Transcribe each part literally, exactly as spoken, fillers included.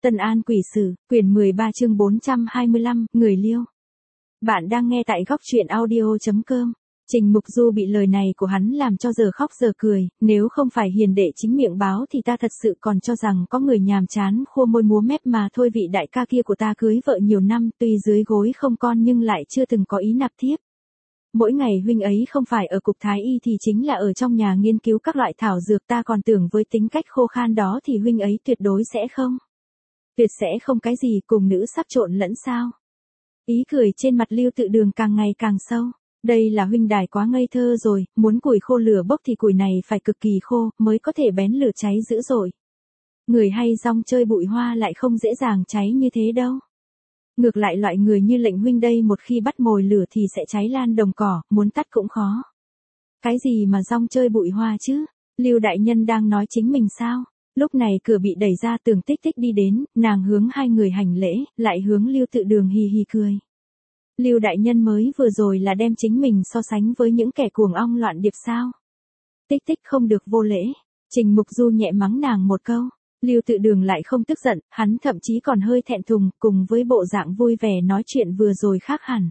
Tân An Quỷ Sử, quyển mười ba chương bốn trăm hai mươi lăm, Người Liêu. Bạn đang nghe tại góc truyện audio chấm com. Trình Mục Du bị lời này của hắn làm cho giờ khóc giờ cười, nếu không phải hiền đệ chính miệng báo thì ta thật sự còn cho rằng có người nhàm chán khua môi múa mép mà thôi. Vị đại ca kia của ta cưới vợ nhiều năm, tuy dưới gối không con nhưng lại chưa từng có ý nạp thiếp. Mỗi ngày huynh ấy không phải ở cục thái y thì chính là ở trong nhà nghiên cứu các loại thảo dược, ta còn tưởng với tính cách khô khan đó thì huynh ấy tuyệt đối sẽ không. Tuyệt sẽ không cái gì cùng nữ sắp trộn lẫn sao. Ý cười trên mặt Lưu Tự Đường càng ngày càng sâu. Đây là huynh đài quá ngây thơ rồi, muốn củi khô lửa bốc thì củi này phải cực kỳ khô mới có thể bén lửa cháy dữ dội. Người hay rong chơi bụi hoa lại không dễ dàng cháy như thế đâu. Ngược lại loại người như lệnh huynh đây một khi bắt mồi lửa thì sẽ cháy lan đồng cỏ, muốn tắt cũng khó. Cái gì mà rong chơi bụi hoa chứ? Lưu đại nhân đang nói chính mình sao? Lúc này cửa bị đẩy ra, Tưởng Tích Tích đi đến, nàng hướng hai người hành lễ, lại hướng Lưu Tự Đường hì hì cười. Lưu đại nhân mới vừa rồi là đem chính mình so sánh với những kẻ cuồng ong loạn điệp sao? Tích Tích không được vô lễ. Trình Mục Du nhẹ mắng nàng một câu. Lưu Tự Đường lại không tức giận, hắn thậm chí còn hơi thẹn thùng, cùng với bộ dạng vui vẻ nói chuyện vừa rồi khác hẳn.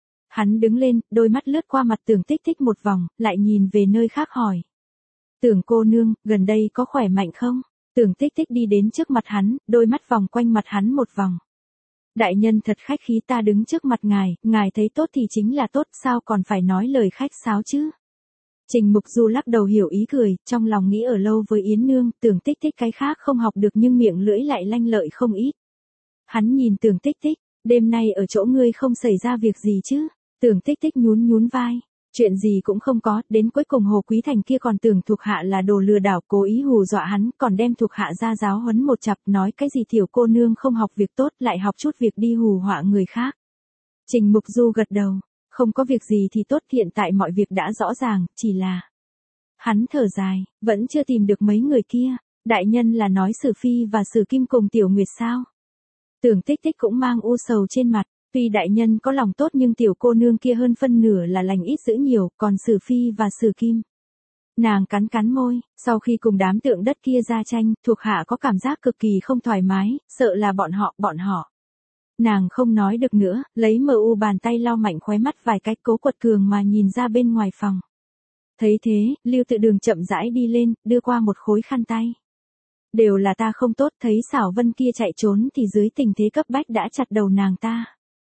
Hắn đứng lên, đôi mắt lướt qua mặt Tưởng Tích Tích một vòng, lại nhìn về nơi khác hỏi. Tưởng cô nương, gần đây có khỏe mạnh không? Tưởng Tích Tích đi đến trước mặt hắn, đôi mắt vòng quanh mặt hắn một vòng. Đại nhân thật khách khí, ta đứng trước mặt ngài, ngài thấy tốt thì chính là tốt, sao còn phải nói lời khách sáo chứ? Trình Mục Du lắc đầu hiểu ý cười, trong lòng nghĩ ở lâu với Yến Nương, Tưởng Tích Tích cái khác không học được nhưng miệng lưỡi lại lanh lợi không ít. Hắn nhìn Tưởng Tích Tích, đêm nay ở chỗ ngươi không xảy ra việc gì chứ? Tưởng Tích Tích nhún nhún vai. Chuyện gì cũng không có, đến cuối cùng Hồ Quý Thành kia còn tưởng thuộc hạ là đồ lừa đảo, cố ý hù dọa hắn, còn đem thuộc hạ ra giáo huấn một chặp, nói cái gì tiểu cô nương không học việc tốt lại học chút việc đi hù họa người khác. Trình Mục Du gật đầu, không có việc gì thì tốt, hiện tại mọi việc đã rõ ràng, chỉ là... Hắn thở dài, vẫn chưa tìm được mấy người kia, đại nhân là nói Sử Phi và Sử Kim cùng Tiểu Nguyệt sao? Tưởng Tích Tích cũng mang u sầu trên mặt. Tuy đại nhân có lòng tốt nhưng tiểu cô nương kia hơn phân nửa là lành ít dữ nhiều, còn Sử Phi và Sử Kim. Nàng cắn cắn môi, sau khi cùng đám tượng đất kia ra tranh, thuộc hạ có cảm giác cực kỳ không thoải mái, sợ là bọn họ, bọn họ. Nàng không nói được nữa, lấy mờ u bàn tay lau mạnh khóe mắt vài cái, cố quật cường mà nhìn ra bên ngoài phòng. Thấy thế, Lưu Tự Đường chậm rãi đi lên, đưa qua một khối khăn tay. Đều là ta không tốt, thấy Xảo Vân kia chạy trốn thì dưới tình thế cấp bách đã chặt đầu nàng ta.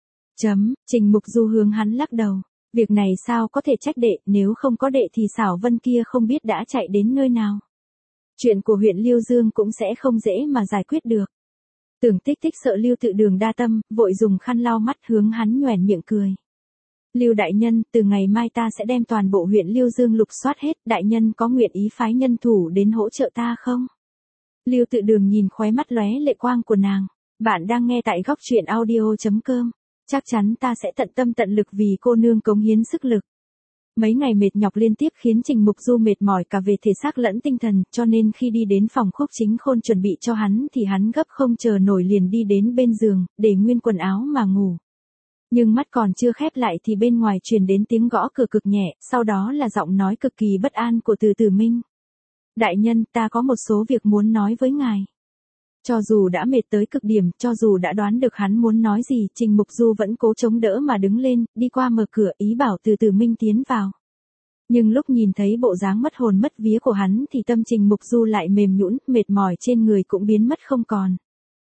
Chấm, Trình Mục Du hướng hắn lắc đầu. Việc này sao có thể trách đệ, nếu không có đệ thì Xảo Vân kia không biết đã chạy đến nơi nào. Chuyện của huyện Liêu Dương cũng sẽ không dễ mà giải quyết được. Tưởng Tích Tích sợ Lưu Tự Đường đa tâm, vội dùng khăn lau mắt hướng hắn nhoẻn miệng cười. Lưu đại nhân, từ ngày mai ta sẽ đem toàn bộ huyện Liêu Dương lục soát hết, đại nhân có nguyện ý phái nhân thủ đến hỗ trợ ta không? Lưu Tự Đường nhìn khóe mắt lóe lệ quang của nàng. Bạn đang nghe tại góc truyện audio chấm com. Chắc chắn ta sẽ tận tâm tận lực vì cô nương cống hiến sức lực. Mấy ngày mệt nhọc liên tiếp khiến Trình Mục Du mệt mỏi cả về thể xác lẫn tinh thần, cho nên khi đi đến phòng Khúc Chính Khôn chuẩn bị cho hắn thì hắn gấp không chờ nổi liền đi đến bên giường, để nguyên quần áo mà ngủ. Nhưng mắt còn chưa khép lại thì bên ngoài truyền đến tiếng gõ cửa cực nhẹ, sau đó là giọng nói cực kỳ bất an của Từ Tử Minh. Đại nhân, ta có một số việc muốn nói với ngài. Cho dù đã mệt tới cực điểm, cho dù đã đoán được hắn muốn nói gì, Trình Mục Du vẫn cố chống đỡ mà đứng lên, đi qua mở cửa, ý bảo Từ Tử Minh tiến vào. Nhưng lúc nhìn thấy bộ dáng mất hồn mất vía của hắn thì tâm Trình Mục Du lại mềm nhũn, mệt mỏi trên người cũng biến mất không còn.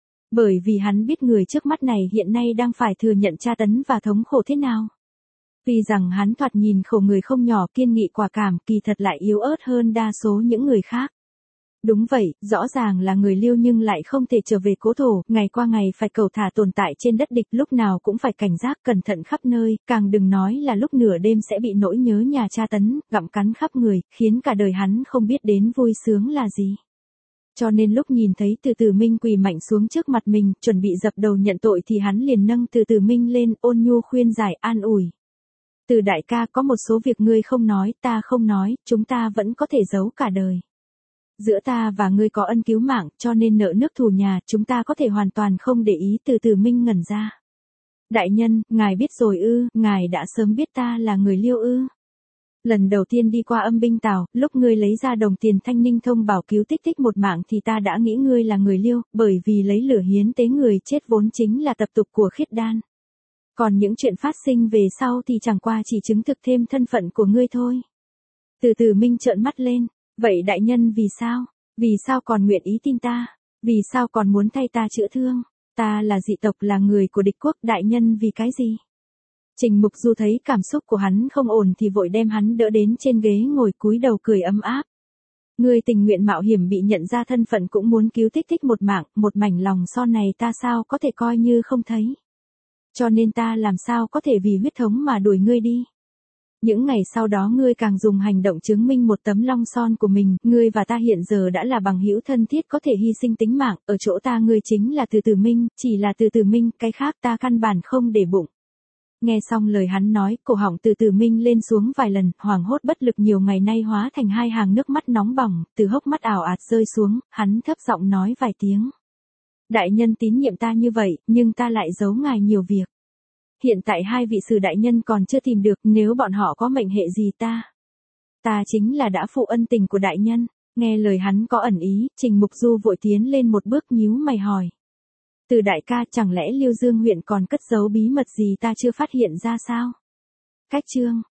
Bởi vì hắn biết người trước mắt này hiện nay đang phải thừa nhận tra tấn và thống khổ thế nào. Tuy rằng hắn thoạt nhìn khổ người không nhỏ, kiên nghị quả cảm, kỳ thật lại yếu ớt hơn đa số những người khác. Đúng vậy, rõ ràng là người Liêu nhưng lại không thể trở về cố thổ, ngày qua ngày phải cầu thả tồn tại trên đất địch, lúc nào cũng phải cảnh giác cẩn thận khắp nơi, càng đừng nói là lúc nửa đêm sẽ bị nỗi nhớ nhà tra tấn, gặm cắn khắp người, khiến cả đời hắn không biết đến vui sướng là gì. Cho nên lúc nhìn thấy Từ Tử Minh quỳ mạnh xuống trước mặt mình, chuẩn bị dập đầu nhận tội thì hắn liền nâng Từ Tử Minh lên, ôn nhu khuyên giải an ủi. Từ đại ca, có một số việc ngươi không nói, ta không nói, chúng ta vẫn có thể giấu cả đời. Giữa ta và ngươi có ân cứu mạng, cho nên nợ nước thù nhà, chúng ta có thể hoàn toàn không để ý. Từ Tử Minh ngẩn ra. Đại nhân, ngài biết rồi ư, ngài đã sớm biết ta là người Liêu ư. Lần đầu tiên đi qua âm binh Tào, lúc ngươi lấy ra đồng tiền thanh ninh thông bảo cứu Tích Tích một mạng thì ta đã nghĩ ngươi là người Liêu, bởi vì lấy lửa hiến tế người chết vốn chính là tập tục của khiết đan. Còn những chuyện phát sinh về sau thì chẳng qua chỉ chứng thực thêm thân phận của ngươi thôi. Từ Từ Minh trợn mắt lên, vậy đại nhân vì sao? Vì sao còn nguyện ý tin ta? Vì sao còn muốn thay ta chữa thương? Ta là dị tộc, là người của địch quốc, đại nhân vì cái gì? Trình Mục Du thấy cảm xúc của hắn không ổn thì vội đem hắn đỡ đến trên ghế ngồi cúi đầu cười ấm áp. Ngươi tình nguyện mạo hiểm bị nhận ra thân phận cũng muốn cứu Tích Tích một mạng, một mảnh lòng son này ta sao có thể coi như không thấy. Cho nên ta làm sao có thể vì huyết thống mà đuổi ngươi đi. Những ngày sau đó ngươi càng dùng hành động chứng minh một tấm long son của mình, ngươi và ta hiện giờ đã là bằng hữu thân thiết có thể hy sinh tính mạng, ở chỗ ta ngươi chính là Từ Từ Minh, chỉ là Từ Từ Minh, cái khác ta căn bản không để bụng. Nghe xong lời hắn nói, cổ họng Từ Từ Minh lên xuống vài lần, hoảng hốt bất lực nhiều ngày nay hóa thành hai hàng nước mắt nóng bỏng, từ hốc mắt ảo ạt rơi xuống, hắn thấp giọng nói vài tiếng. Đại nhân tín nhiệm ta như vậy, nhưng ta lại giấu ngài nhiều việc. Hiện tại hai vị sử đại nhân còn chưa tìm được, nếu bọn họ có mệnh hệ gì ta. Ta chính là đã phụ ân tình của đại nhân. Nghe lời hắn có ẩn ý, Trình Mục Du vội tiến lên một bước nhíu mày hỏi. Từ đại ca, chẳng lẽ Liêu Dương huyện còn cất giấu bí mật gì ta chưa phát hiện ra sao? Cách chương